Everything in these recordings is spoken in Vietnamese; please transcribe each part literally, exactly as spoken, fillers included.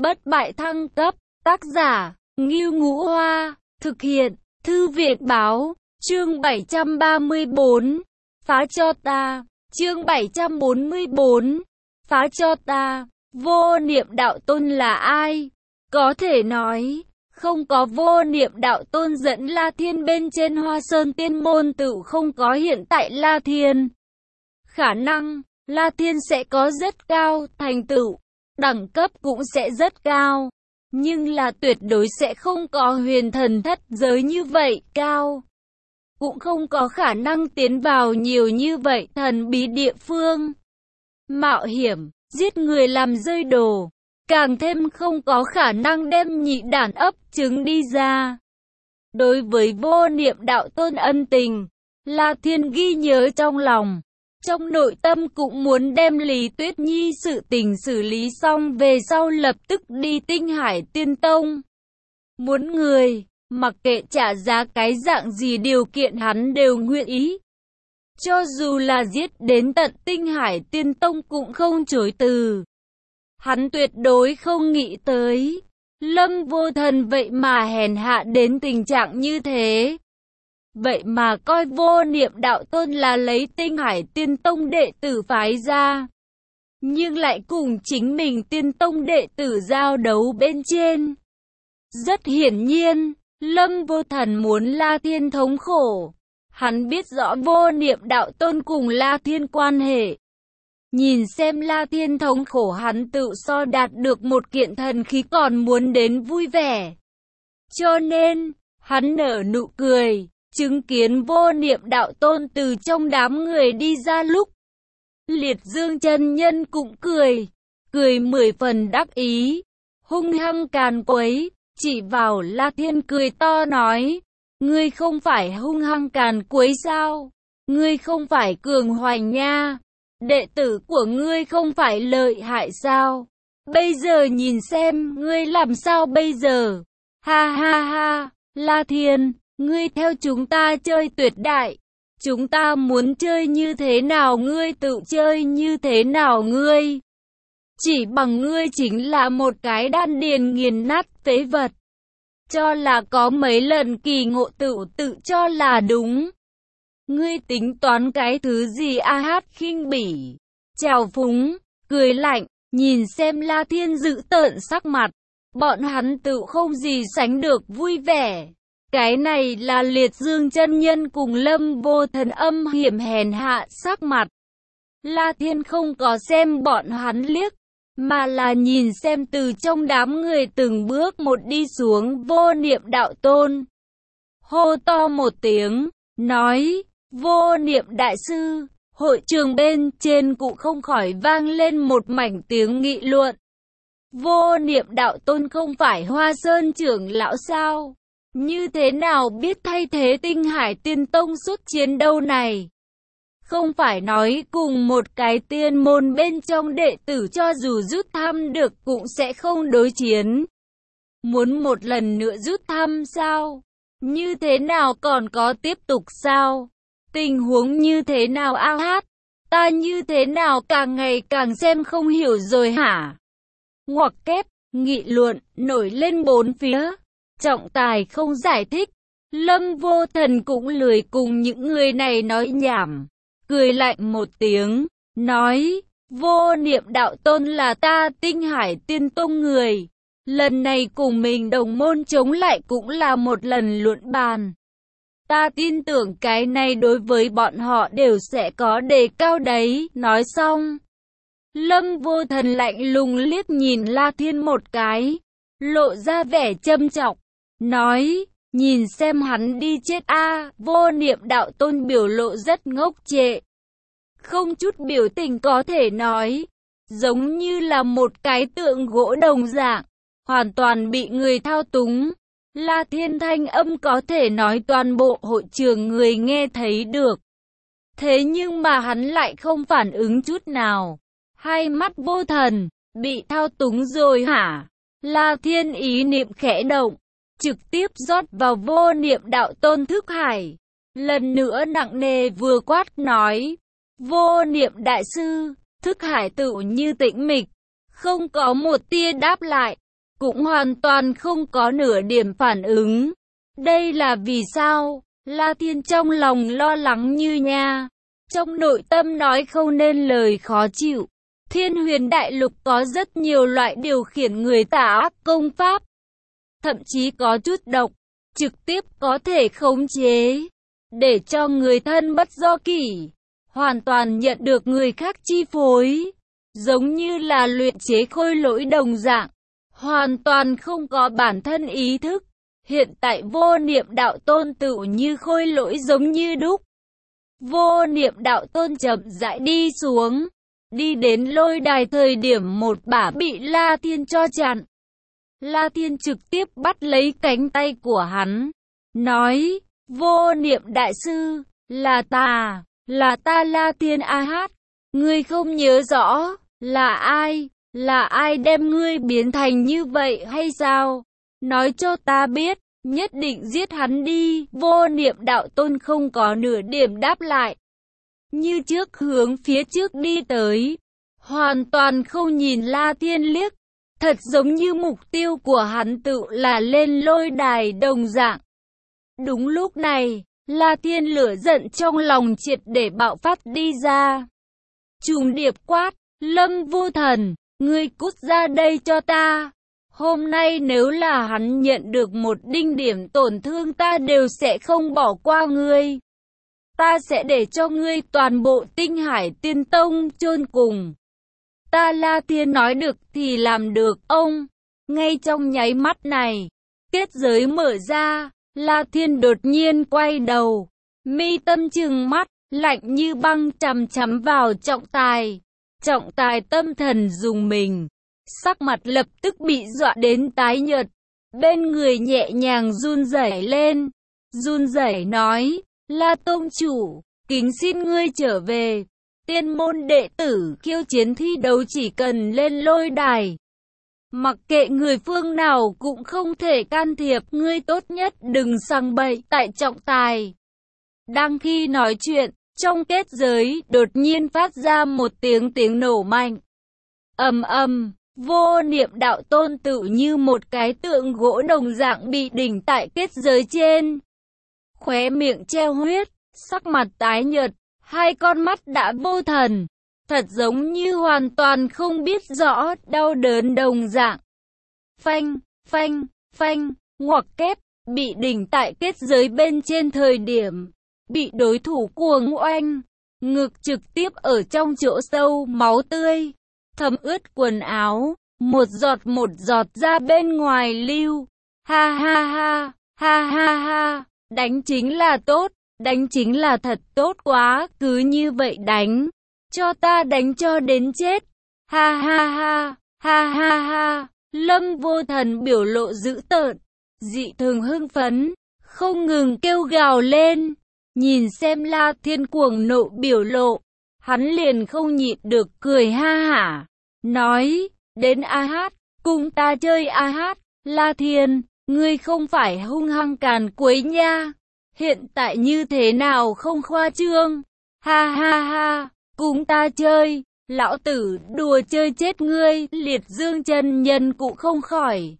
Bất bại thăng cấp, tác giả, Ngưu Ngũ Hoa, thực hiện, Thư viện Báo, chương bảy trăm ba mươi tư, phá cho ta, chương bảy trăm bốn mươi tư, phá cho ta, Vô Niệm Đạo Tôn là ai? Có thể nói, không có Vô Niệm Đạo Tôn dẫn La Thiên bên trên Hoa Sơn Tiên Môn tự không có hiện tại La Thiên. Khả năng, La Thiên sẽ có rất cao thành tựu, đẳng cấp cũng sẽ rất cao, nhưng là tuyệt đối sẽ không có huyền thần thất giới như vậy cao. Cũng không có khả năng tiến vào nhiều như vậy thần bí địa phương. Mạo hiểm, giết người làm rơi đồ, càng thêm không có khả năng đem nhị đản ấp trứng đi ra. Đối với Vô Niệm Đạo Tôn ân tình, La Thiên ghi nhớ trong lòng. Trong nội tâm cũng muốn đem Lý Tuyết Nhi sự tình xử lý xong về sau lập tức đi Tinh Hải Tiên Tông. Muốn người, mặc kệ trả giá cái dạng gì điều kiện hắn đều nguyện ý. Cho dù là giết đến tận Tinh Hải Tiên Tông cũng không chối từ. Hắn tuyệt đối không nghĩ tới, Lâm Vô Thần vậy mà hèn hạ đến tình trạng như thế. Vậy mà coi Vô Niệm Đạo Tôn là lấy Tinh Hải Tiên Tông đệ tử phái ra, nhưng lại cùng chính mình Tiên Tông đệ tử giao đấu bên trên. Rất hiển nhiên, Lâm Vô Thần muốn La Thiên thống khổ. Hắn biết rõ Vô Niệm Đạo Tôn cùng La Thiên quan hệ. Nhìn xem La Thiên thống khổ hắn tự so đạt được một kiện thần khí còn muốn đến vui vẻ. Cho nên, hắn nở nụ cười. Chứng kiến Vô Niệm Đạo Tôn từ trong đám người đi ra lúc, Liệt Dương chân nhân cũng cười, cười mười phần đắc ý, hung hăng càn quấy, chỉ vào La Thiên cười to nói, ngươi không phải hung hăng càn quấy sao? Ngươi không phải cường hoành nha? Đệ tử của ngươi không phải lợi hại sao? Bây giờ nhìn xem, ngươi làm sao bây giờ? Ha ha ha, La Thiên! Ngươi theo chúng ta chơi tuyệt đại, chúng ta muốn chơi như thế nào ngươi tự chơi như thế nào ngươi. Chỉ bằng ngươi chính là một cái đan điền nghiền nát phế vật. Cho là có mấy lần kỳ ngộ tự tự cho là đúng. Ngươi tính toán cái thứ gì a hát khinh bỉ, trào phúng, cười lạnh, nhìn xem La Thiên dữ tợn sắc mặt. Bọn hắn tự không gì sánh được vui vẻ. Cái này là Liệt Dương chân nhân cùng Lâm Vô Thần âm hiểm hèn hạ sắc mặt. La Thiên không có xem bọn hắn liếc, mà là nhìn xem từ trong đám người từng bước một đi xuống Vô Niệm Đạo Tôn. Hô to một tiếng, nói, Vô Niệm Đại Sư, hội trường bên trên cũng không khỏi vang lên một mảnh tiếng nghị luận. Vô Niệm Đạo Tôn không phải Hoa Sơn trưởng lão sao? Như thế nào biết thay thế Tinh Hải Tiên Tông xuất chiến đâu này? Không phải nói cùng một cái tiên môn bên trong đệ tử cho dù rút thăm được cũng sẽ không đối chiến. Muốn một lần nữa rút thăm sao? Như thế nào còn có tiếp tục sao? Tình huống như thế nào a hát? Ta như thế nào càng ngày càng xem không hiểu rồi hả? Ngoặc kép, nghị luận, nổi lên bốn phía. Trọng tài không giải thích, Lâm Vô Thần cũng lười cùng những người này nói nhảm, cười lạnh một tiếng, nói, Vô Niệm Đạo Tôn là ta Tinh Hải Tiên Tông người, lần này cùng mình đồng môn chống lại cũng là một lần luận bàn. Ta tin tưởng cái này đối với bọn họ đều sẽ có đề cao đấy, nói xong. Lâm Vô Thần lạnh lùng liếc nhìn La Thiên một cái, lộ ra vẻ châm chọc. Nói, nhìn xem hắn đi chết a. Vô Niệm Đạo Tôn biểu lộ rất ngốc trệ, không chút biểu tình có thể nói, giống như là một cái tượng gỗ đồng dạng, hoàn toàn bị người thao túng. La Thiên thanh âm có thể nói toàn bộ hội trường người nghe thấy được. Thế nhưng mà hắn lại không phản ứng chút nào. Hai mắt Vô Thần, bị thao túng rồi hả? La Thiên ý niệm khẽ động, trực tiếp rót vào Vô Niệm Đạo Tôn thức hải. Lần nữa nặng nề vừa quát nói, Vô Niệm Đại Sư, thức hải tự như tĩnh mịch, không có một tia đáp lại. cũng hoàn toàn không có nửa điểm phản ứng. Đây là vì sao? La Thiên trong lòng lo lắng như nha. Trong nội tâm nói không nên lời khó chịu. Thiên Huyền Đại Lục có rất nhiều loại điều khiển người tà ác công pháp. Thậm chí có chút độc, trực tiếp có thể khống chế, để cho người thân bất do kỷ, hoàn toàn nhận được người khác chi phối. Giống như là luyện chế khôi lỗi đồng dạng, hoàn toàn không có bản thân ý thức. Hiện tại Vô Niệm Đạo Tôn tựu như khôi lỗi giống như đúc. Vô Niệm Đạo Tôn chậm rãi đi xuống, đi đến lôi đài thời điểm một bả bị La Thiên cho chặn. La Thiên trực tiếp bắt lấy cánh tay của hắn, nói, Vô Niệm Đại Sư, là ta, là ta La Thiên A Hát, ngươi không nhớ rõ, là ai, là ai đem ngươi biến thành như vậy hay sao? Nói cho ta biết, nhất định giết hắn đi. Vô Niệm Đạo Tôn không có nửa điểm đáp lại, như trước hướng phía trước đi tới, hoàn toàn không nhìn La Thiên liếc, thật giống như mục tiêu của hắn tự là lên lôi đài đồng dạng. Đúng lúc này, La Thiên lửa giận trong lòng triệt để bạo phát đi ra. Trùng điệp quát, Lâm Vô Thần, ngươi cút ra đây cho ta. Hôm nay nếu là hắn nhận được một đinh điểm tổn thương ta đều sẽ không bỏ qua ngươi. Ta sẽ để cho ngươi toàn bộ Tinh Hải Tiên Tông chôn cùng. Ta La Thiên nói được thì làm được ông. Ngay trong nháy mắt này, kết giới mở ra, La Thiên đột nhiên quay đầu, mi tâm trừng mắt, lạnh như băng chằm chằm vào Trọng Tài. Trọng Tài tâm thần rùng mình, sắc mặt lập tức bị dọa đến tái nhợt, bên người nhẹ nhàng run rẩy lên, run rẩy nói, La Tông Chủ, kính xin ngươi trở về. Tiên môn đệ tử khiêu chiến thi đấu chỉ cần lên lôi đài, mặc kệ người phương nào cũng không thể can thiệp, ngươi tốt nhất đừng sằng bậy. Tại Trọng Tài đang khi nói chuyện, trong kết giới đột nhiên phát ra một tiếng tiếng nổ mạnh. Ầm ầm, Vô Niệm Đạo Tôn tự như một cái tượng gỗ đồng dạng bị đỉnh tại kết giới trên, khóe miệng treo huyết, sắc mặt tái nhợt, hai con mắt đã vô thần, thật giống như hoàn toàn không biết rõ đau đớn đồng dạng. Phanh, phanh, phanh, ngoặc kép, bị đỉnh tại kết giới bên trên thời điểm, bị đối thủ cuồng oanh, ngực trực tiếp ở trong chỗ sâu, máu tươi, thấm ướt quần áo, một giọt một giọt ra bên ngoài lưu. Ha ha ha, ha ha ha, đánh chính là tốt. Đánh chính là thật tốt quá, cứ như vậy đánh, cho ta đánh cho đến chết. Ha ha ha, ha ha ha, Lâm Vô Thần biểu lộ dữ tợn, dị thường hưng phấn, không ngừng kêu gào lên. Nhìn xem La Thiên cuồng nộ biểu lộ, hắn liền không nhịn được cười ha hả, nói, đến A Hát, cùng ta chơi A Hát, La Thiên, ngươi không phải hung hăng càn quấy nha. Hiện tại như thế nào không khoa trương? Ha ha ha, cùng ta chơi, lão tử đùa chơi chết ngươi. Liệt Dương chân nhân cũng không khỏi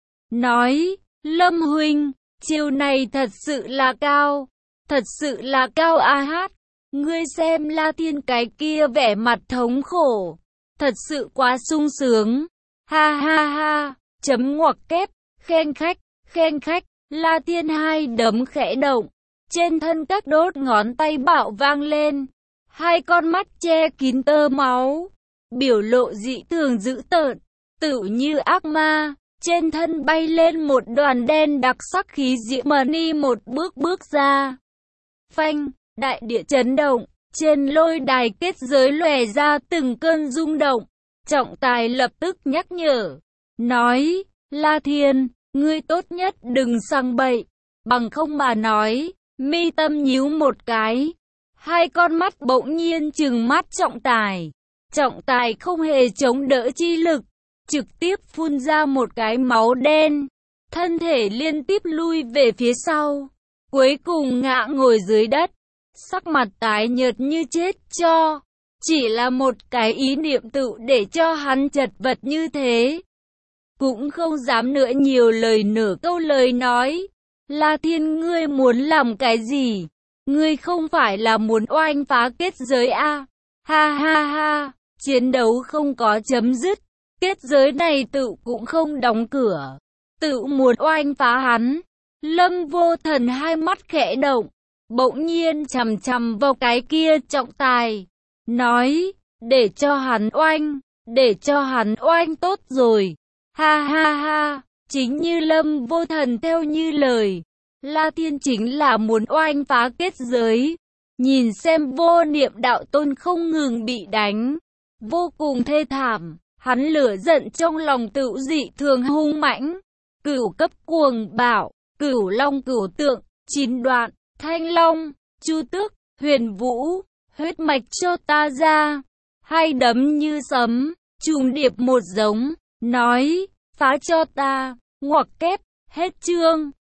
nói, Lâm huynh, chiêu này thật sự là cao, thật sự là cao A Hát. Ngươi xem La Thiên cái kia vẻ mặt thống khổ, thật sự quá sung sướng. Ha ha ha, chấm ngoặc kép, khen khách, khen khách. La Thiên hai đấm khẽ động, trên thân các đốt ngón tay bạo vang lên, hai con mắt che kín tơ máu, biểu lộ dị thường dữ tợn, tựu như ác ma, trên thân bay lên một đoàn đen đặc sắc khí diễm mani một bước bước ra. Phanh, đại địa chấn động, trên lôi đài kết giới lòe ra từng cơn rung động. Trọng Tài lập tức nhắc nhở, nói, La Thiên, ngươi tốt nhất đừng sằng bậy, bằng không mà nói. Mi tâm nhíu một cái, hai con mắt bỗng nhiên trừng mắt Trọng Tài. Trọng Tài không hề chống đỡ chi lực, trực tiếp phun ra một cái máu đen, thân thể liên tiếp lui về phía sau, cuối cùng ngã ngồi dưới đất, sắc mặt tái nhợt như chết cho. Chỉ là một cái ý niệm tự để cho hắn chật vật như thế. cũng không dám nữa nhiều lời nửa câu lời nói. La Thiên, ngươi muốn làm cái gì? Ngươi không phải là muốn oanh phá kết giới à? Ha ha ha, chiến đấu không có chấm dứt, kết giới này tự cũng không đóng cửa, tự muốn oanh phá hắn. Lâm Vô Thần hai mắt khẽ động, bỗng nhiên chằm chằm vào cái kia trọng tài, nói, để cho hắn oanh, để cho hắn oanh tốt rồi. Ha ha ha, chính như Lâm Vô Thần theo như lời, La Thiên chính là muốn oanh phá kết giới. Nhìn xem Vô Niệm đạo tôn không ngừng bị đánh, vô cùng thê thảm, hắn lửa giận trong lòng tự dị thường hung mãnh. Cửu cấp cuồng bạo, Cửu Long cửu tượng, chín đoạn, Thanh Long, Chu Tước, Huyền Vũ, huyết mạch cho ta ra. Hai đấm như sấm, trùng điệp một giống, nói, phá cho ta, ngoặc kép, hết chương.